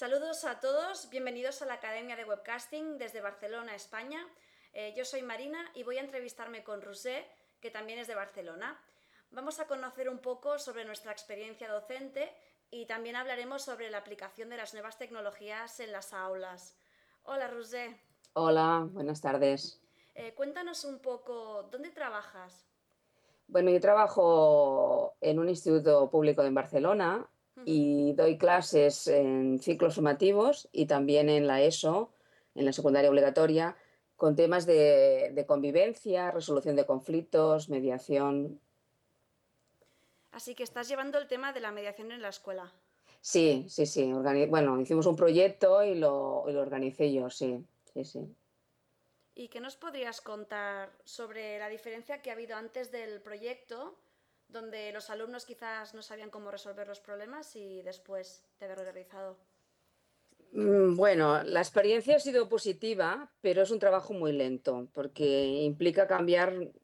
Saludos a todos, bienvenidos a la Academia de Webcasting desde Barcelona, España. Yo soy Marina y voy a entrevistarme con Roser, que también es de Barcelona. Vamos a conocer un poco sobre nuestra experiencia docente y también hablaremos sobre la aplicación de las nuevas tecnologías en las aulas. Hola Roser. Hola, buenas tardes. Cuéntanos un poco, ¿dónde trabajas? Bueno, yo trabajo en un instituto público en Barcelona Ujú. y doy clases en ciclos formativos y también en la ESO, en la secundaria obligatoria, con temas de convivencia, resolución de conflictos, mediación. Así que estás llevando el tema de la mediación en la escuela. Sí, sí, sí. Bueno, hicimos un proyecto y lo organicé yo, sí, sí, sí. ¿Y qué nos podrías contar sobre la diferencia que ha habido antes del proyecto, donde los alumnos quizás no sabían cómo resolver los problemas y después de haberlo realizado? Bueno, la experiencia ha sido positiva, pero es un trabajo muy lento porque implica cambiar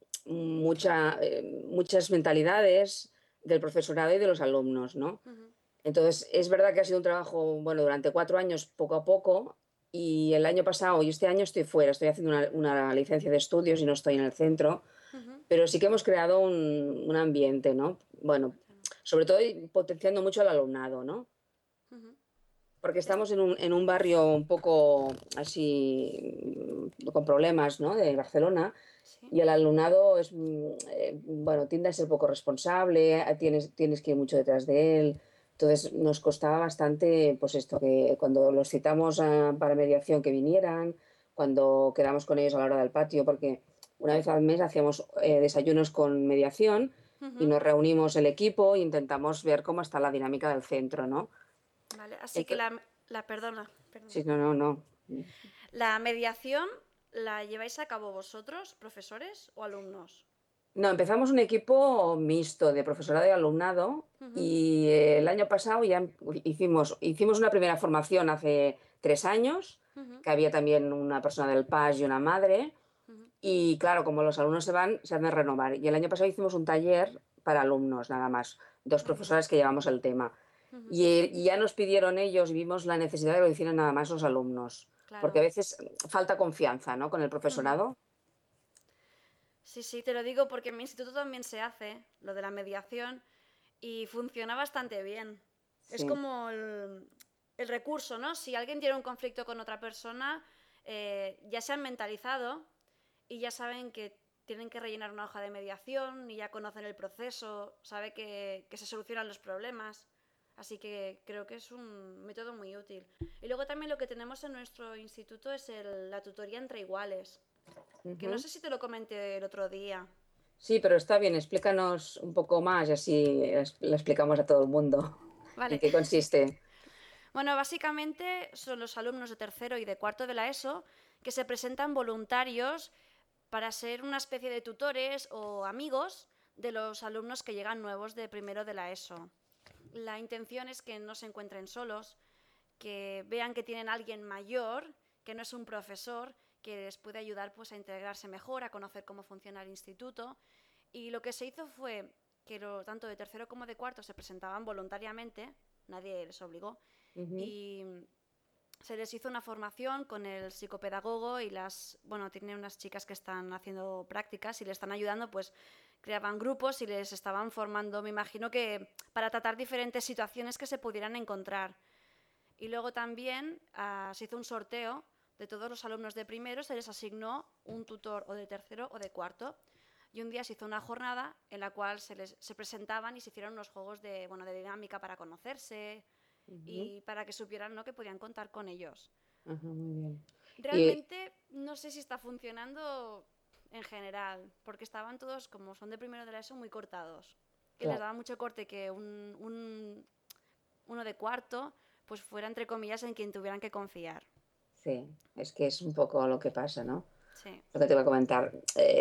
muchas mentalidades del profesorado y de los alumnos, ¿no? Ujú. Entonces, es verdad que ha sido un trabajo, bueno, durante 4 años, poco a poco, y el año pasado y este año estoy fuera, estoy haciendo una licencia de estudios y no estoy en el centro, Ujú. pero sí que hemos creado un ambiente, ¿no? Bueno, sobre todo potenciando mucho al alumnado, ¿no? Ujú. Porque Es- estamos en un barrio un poco así, con problemas, ¿no? De Barcelona, sí. y el alumnado bueno, tiende a ser poco responsable, tienes que ir mucho detrás de él. Entonces nos costaba bastante, pues esto, que cuando los citamos para mediación que vinieran, cuando quedamos con ellos a la hora del patio, porque una vez al mes hacíamos desayunos con mediación y Ujú. nos reunimos el equipo e intentamos ver cómo está la dinámica del centro, ¿no? Vale, así que Entonces, perdona. sí, no, no, no. ¿La mediación la lleváis a cabo vosotros, profesores o alumnos? No, empezamos un equipo mixto de profesorado y alumnado Ujú. y el año pasado ya hicimos una primera formación hace 3 años, Ujú. que había también una persona del PAS y una madre. Ujú. Y claro, como los alumnos se van, se han de renovar. Y el año pasado hicimos un taller para alumnos, nada más, dos Ah, qué bien. profesoras que llevamos el tema. Ujú. Y ya nos pidieron ellos y vimos la necesidad de que lo hicieran nada más los alumnos, porque a Claro. veces falta confianza, ¿no? Con el Ujú. profesorado. Sí, sí, te lo digo porque en mi instituto también se hace lo de la mediación y funciona bastante bien. Es Sí. como el recurso, ¿no? Si alguien tiene un conflicto con otra persona, ya se han mentalizado y ya saben que tienen que rellenar una hoja de mediación y ya conocen el proceso, sabe que se solucionan los problemas. Así que creo que es un método muy útil. Y luego también lo que tenemos en nuestro instituto es la tutoría entre iguales, que no Ujú. sé si te lo comenté el otro día. Sí, pero está bien, explícanos un poco más y así le explicamos a todo el mundo en Vale. qué consiste. Bueno, básicamente son los alumnos de tercero y de cuarto de la ESO que se presentan voluntarios para ser una especie de tutores o amigos de los alumnos que llegan nuevos de primero de la ESO. La intención es que no se encuentren solos, que vean que tienen alguien mayor, que no es un profesor, que les puede ayudar pues, a integrarse mejor, a conocer cómo funciona el instituto. Y lo que se hizo fue que tanto de tercero como de cuarto se presentaban voluntariamente, nadie les obligó, Ujú, y se les hizo una formación con el psicopedagogo y bueno, tiene unas chicas que están haciendo prácticas y le están ayudando, pues creaban grupos y les estaban formando, me imagino que para tratar diferentes situaciones que se pudieran encontrar. Y luego también se hizo un sorteo de todos los alumnos de primero, se les asignó un tutor o de tercero o de cuarto. Y un día se hizo una jornada en la cual se presentaban y se hicieron unos juegos de, bueno, de dinámica para conocerse ujú. y para que supieran, ¿no?, que podían contar con ellos. Ajá, muy bien. Y Realmente no sé si está funcionando en general, porque estaban todos, como son de primero de la ESO, muy cortados. Y les claro, daba mucho corte que uno de cuarto pues fuera, entre comillas, en quien tuvieran que confiar. sí, es que es un poco lo que pasa, ¿no? Sí. Lo que te voy a comentar.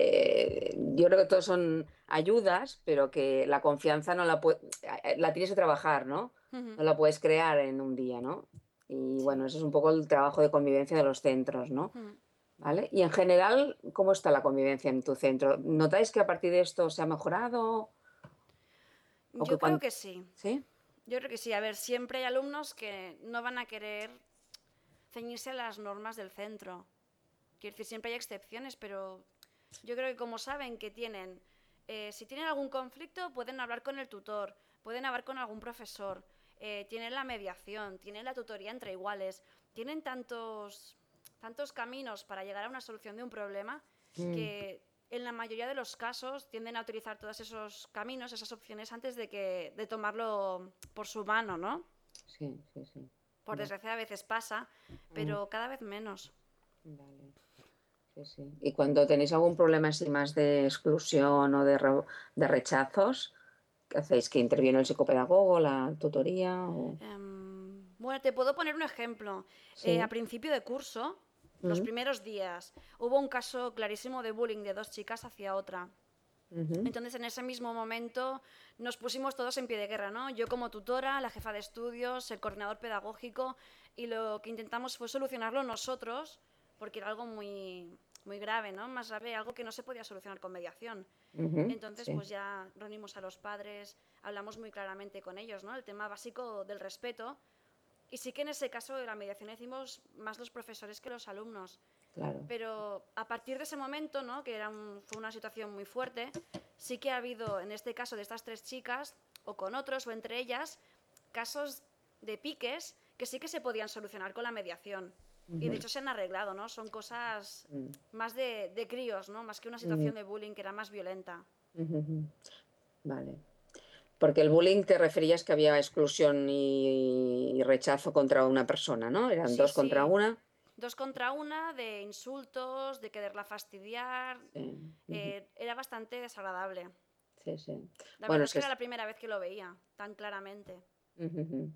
Yo creo que todos son ayudas, pero que la confianza no la tienes que trabajar, ¿no? Ujú. No la puedes crear en un día, ¿no? Y bueno, Sí. eso es un poco el trabajo de convivencia de los centros, ¿no? Ujú. ¿Vale? Y en general, ¿cómo está la convivencia en tu centro? ¿Notáis que a partir de esto se ha mejorado? ¿O que Yo creo cuando... que sí. ¿Sí? Yo creo que sí. A ver, siempre hay alumnos que no van a querer ceñirse a las normas del centro. Quiero decir, siempre hay excepciones, pero yo creo que como saben que tienen, si tienen algún conflicto, pueden hablar con el tutor, pueden hablar con algún profesor, tienen la mediación, tienen la tutoría entre iguales, tienen tantos caminos para llegar a una solución de un problema Mm, que en la mayoría de los casos tienden a utilizar todos esos caminos, esas opciones antes de tomarlo por su mano, ¿no? sí, sí, sí. Por Va- desgracia a veces pasa, mm, pero cada vez menos. vale. Sí, sí. Y cuando tenéis algún problema así más de exclusión o de rechazos, ¿qué hacéis? ¿Que interviene el psicopedagogo, la tutoría? O... Bueno, te puedo poner un ejemplo. A Sí. principio de curso, los Mm, primeros días, hubo un caso clarísimo de bullying de dos chicas hacia otra. ujú, Entonces, en ese mismo momento, nos pusimos todos en pie de guerra, ¿no? Yo como tutora, la jefa de estudios, el coordinador pedagógico, y lo que intentamos fue solucionarlo nosotros, porque era algo muy grave, ¿no? Más grave, algo que no se podía solucionar con mediación. ujú, Entonces, sí, pues ya reunimos a los padres, hablamos muy claramente con ellos, ¿no? El tema básico del respeto. Y sí que en ese caso de la mediación decimos más los profesores que los alumnos. claro. Pero a partir de ese momento, ¿no? Que fue una situación muy fuerte, sí que ha habido, en este caso de estas tres chicas, o con otros, o entre ellas, casos de piques que sí que se podían solucionar con la mediación. Y de Ujú, hecho se han arreglado, ¿no? Son cosas mm, más de críos, ¿no? Más que una mm, situación de bullying que era más violenta. ujú, ujú. Vale. Porque el bullying te referías que había exclusión y rechazo contra una persona, ¿no? Eran Sí, dos contra sí. una. Dos contra una, de insultos, de quererla fastidiar. Sí, ujú, Era bastante desagradable. sí, sí. La Bueno, verdad es es que que era la primera vez que lo veía tan claramente. ujú, ujú.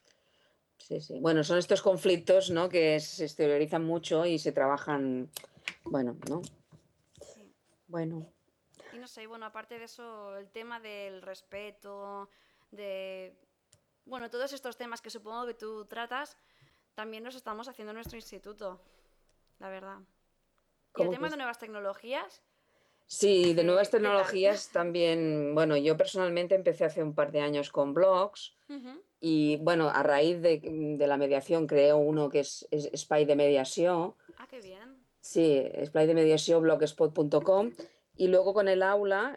Sí, sí. Bueno, son estos conflictos, ¿no? Que se exteriorizan mucho y se trabajan, bueno, ¿no? Sí. Bueno, Y no sé, bueno, aparte de eso, el tema del respeto, de... Bueno, todos estos temas que supongo que tú tratas, también los estamos haciendo en nuestro instituto, la verdad. Y el ¿cómo que tema de es? nuevas tecnologías, Sí, de nuevas ¿qué tal? tecnologías también, bueno, yo personalmente empecé hace un par de años con blogs Ujú. y, bueno, a raíz de la mediación creé uno que es Espai de Mediació. Ah, qué bien. Sí, Esplai de Mediació, blogspot.com. Y luego con el aula,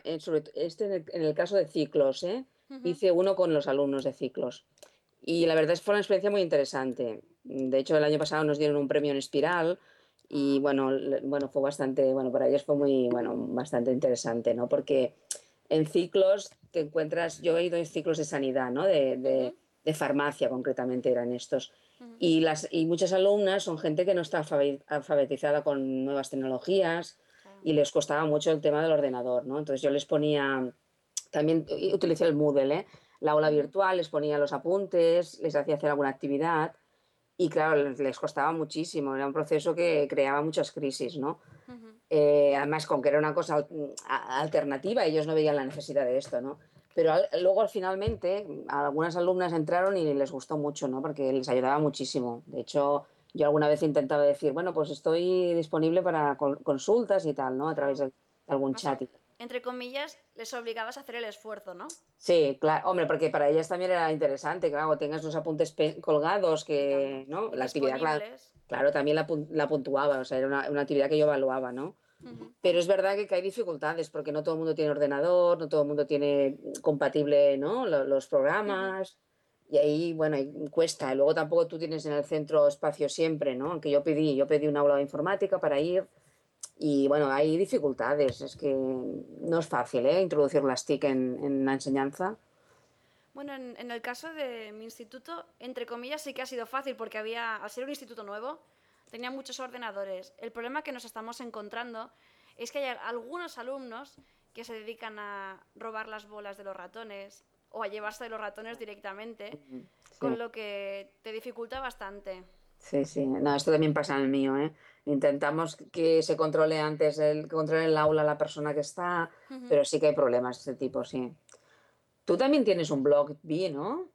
en el caso de ciclos, ¿eh? Ujú. Hice uno con los alumnos de ciclos. Y la verdad es que fue una experiencia muy interesante. De hecho, el año pasado nos dieron un premio en Espiral y Ah, bueno, bueno, fue bastante, bueno, para ellos fue muy, bueno, bastante interesante, ¿no? Porque en ciclos te encuentras, yo he ido en ciclos de sanidad, ¿no? ujú, De farmacia concretamente eran estos. ujú. Y muchas alumnas son gente que no está alfabetizada con nuevas tecnologías Claro. y les costaba mucho el tema del ordenador, ¿no? Entonces yo les ponía, también utilicé el Moodle, ¿eh? La aula Ujú, virtual, les ponía los apuntes, les hacía hacer alguna actividad y claro, les costaba muchísimo, era un proceso que creaba muchas crisis, ¿no? ujú. Además, con que era una cosa alternativa, ellos no veían la necesidad de esto, ¿no? Pero luego, finalmente, algunas alumnas entraron y les gustó mucho, ¿no? Porque les ayudaba muchísimo. De hecho, yo alguna vez intentaba decir, bueno, pues estoy disponible para consultas y tal, ¿no? A través Claro. de algún Más o- chat. Entre comillas, les obligabas a hacer el esfuerzo, ¿no? Sí, claro, hombre, porque para ellas también era interesante, claro, tengas los apuntes colgados, Y tanto. que, ¿no? Y La actividad, claro, disponibles. claro, también la puntuaba, o sea, era una actividad que yo evaluaba, ¿no? Ujú. Pero es verdad que hay dificultades porque no todo el mundo tiene ordenador, no todo el mundo tiene compatible, ¿no? Los Ujú. programas y ahí, bueno, ahí cuesta. Y luego tampoco tú tienes en el centro espacio siempre, ¿no? Aunque yo pedí un aula de informática para ir y, bueno, hay dificultades. Es que no es fácil, ¿eh? Introducir las TIC en la enseñanza. Bueno, en el caso de mi instituto, entre comillas, sí que ha sido fácil porque al ser un instituto nuevo, tenía muchos ordenadores. El problema que nos estamos encontrando es que hay algunos alumnos que se dedican a robar las bolas de los ratones o a llevarse los ratones directamente, Ujú. Sí. con lo que te dificulta bastante. Sí, sí. No, esto también pasa en el mío, ¿eh? Intentamos que se controle antes, que controle el aula la persona que está, Ujú. pero sí que hay problemas de este tipo, sí. Tú también tienes un blog, vi, ¿no?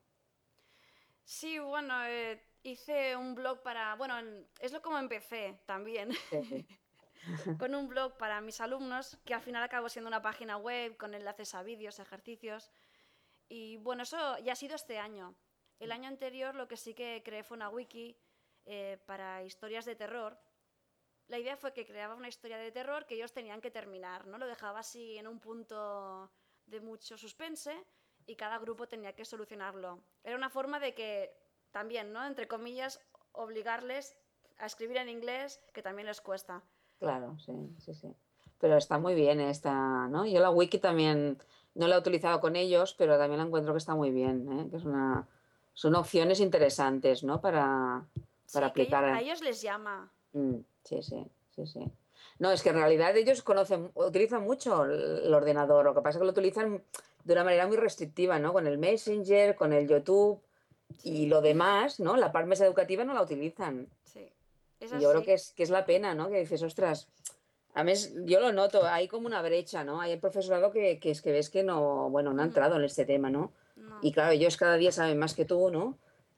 Sí, bueno, hice un blog para... Bueno, es lo como empecé también. Sí. Con un blog para mis alumnos, que al final acabó siendo una página web con enlaces a vídeos, ejercicios. Y bueno, eso ya ha sido este año. El año anterior lo que sí que creé fue una wiki para historias de terror. La idea fue que creaba una historia de terror que ellos tenían que terminar, ¿no? Lo dejaba así en un punto de mucho suspense y cada grupo tenía que solucionarlo. Era una forma de que también, ¿no? Entre comillas, obligarles a escribir en inglés, que también les cuesta. Claro, sí, sí, sí. Pero está muy bien esta, ¿no? Yo la wiki también no la he utilizado con ellos, pero también la encuentro que está muy bien, ¿eh? Que es son opciones interesantes, ¿no? Para Sí, que a aplicar. ellos les llama. Sí, sí, sí, sí. No, es que en realidad ellos utilizan mucho el ordenador, lo que pasa es que lo utilizan de una manera muy restrictiva, ¿no? Con el Messenger, con el YouTube y Sí, lo demás, ¿no? La parte más educativa no la utilizan. sí. Es Y yo creo así. que es la pena, ¿no? Que dices, ostras, a mí yo lo noto, hay como una brecha, ¿no? Hay el profesorado que es que ves que no, bueno, no ha Ujú. entrado en este tema, ¿no? Y No. claro, ellos cada día saben más que tú, ¿no?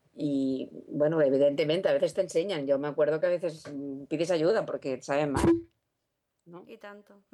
Y bueno, evidentemente a veces te enseñan. Yo me acuerdo que a veces pides ayuda porque saben más, ¿no? Y tanto.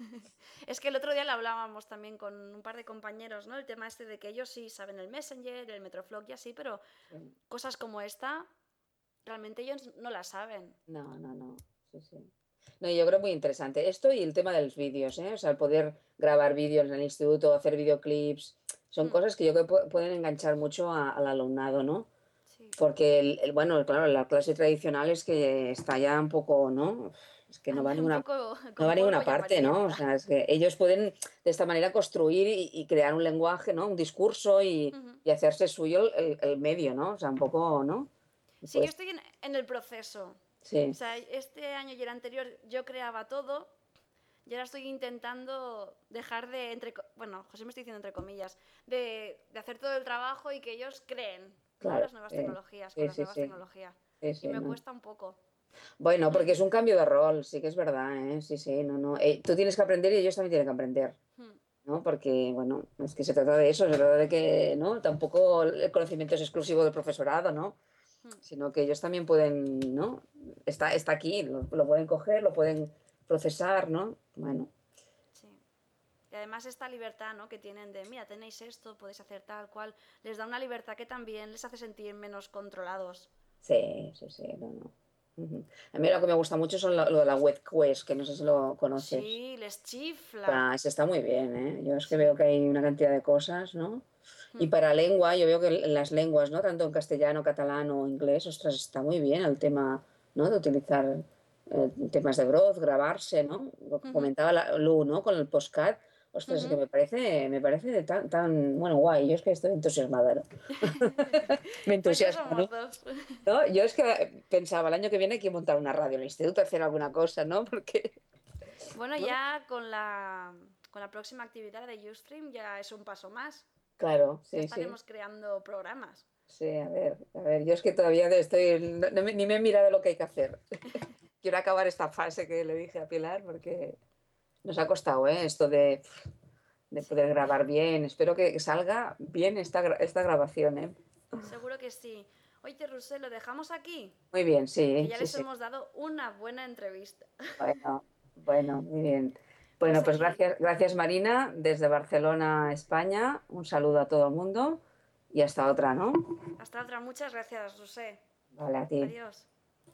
Es que el otro día lo hablábamos también con un par de compañeros, ¿no? El tema este de que ellos sí saben el Messenger, el Metroflog y así, pero cosas como esta, realmente ellos no las saben. No, no, no. Sí, sí. No, yo creo muy interesante esto y el tema de los vídeos, ¿eh? O sea, el poder grabar vídeos en el instituto, hacer videoclips, son Hmm, cosas que yo creo que pueden enganchar mucho al alumnado, ¿no? sí. Porque, bueno, claro, la clase tradicional es que está ya un poco, ¿no? Es que Anda un poco no va a con polvo ninguna y parte, ¿no? O amarillenta. sea, es que ellos pueden de esta manera construir y crear un lenguaje, ¿no? Un discurso Ujú. y hacerse suyo el medio, ¿no? O sea, un poco, ¿no? Sí, yo Pues estoy en el proceso. O sí, sea, este año y el anterior yo creaba todo y ahora estoy intentando dejar de, bueno, José me estoy diciendo entre comillas, de hacer todo el trabajo y que ellos creen, ¿no? claro, Las nuevas sí, tecnologías, con sí, las sí, nuevas sí, tecnologías. sí, Y sí, me no. cuesta un poco. Bueno, porque es un cambio de rol, sí que es verdad, ¿eh? Sí, sí, no, no. Tú tienes que aprender y ellos también tienen que aprender. Hmm, ¿No? Porque, bueno, es que se trata de eso, se trata de que, ¿no? Tampoco el conocimiento es exclusivo del profesorado, ¿no? hmm, Sino que ellos también pueden, ¿no? Está aquí, lo pueden coger, lo pueden procesar, ¿no? Bueno, sí. Y además esta libertad, ¿no? Que tienen de, mira, tenéis esto, podéis hacer tal cual, les da una libertad que también les hace sentir menos controlados. sí, sí, sí, no, no. Ujú. A mí lo que me gusta mucho son lo de la web quest, que no sé si lo conoces. Sí, les chifla. Ese está muy bien, ¿eh? Yo es que veo Sí. que hay una cantidad de cosas, ¿no? Y Hmm. para lengua, yo veo que en las lenguas, ¿no? Tanto en castellano, catalán o inglés, ostras, está muy bien el tema, ¿no? De utilizar temas de voz, grabarse, ¿no? Lo que Ujú, comentaba Lu, ¿no? Con el postcat, ostras, es que ujú. me parece tan, bueno, guay. Yo es que estoy entusiasmada, ¿no? Me Pues ya entusiasma, ¿no? somos dos. ¿No? Yo es que pensaba, el año que viene hay que montar una radio en el instituto, hacer alguna cosa, ¿no? Porque, Bueno, ¿no? ya con la próxima actividad de Ustream ya es un paso más. Claro, Ya sí, sí. estaremos creando programas. Sí, a ver, yo es que todavía estoy, ni me he mirado lo que hay que hacer. Quiero acabar esta fase que le dije a Pilar porque nos ha costado, ¿eh? Esto de Sí, poder grabar bien. Espero que salga bien esta grabación, ¿eh? seguro que sí. Oye, Rusé, lo dejamos aquí, Muy bien, que sí, ya sí, les sí. hemos dado una buena entrevista. Bueno, bueno, muy bien. Pues Bueno, pues aquí, gracias Marina, desde Barcelona, España. Un saludo a todo el mundo y hasta otra, ¿no? hasta otra. Muchas gracias, Rusé. Vale, a ti. Adiós.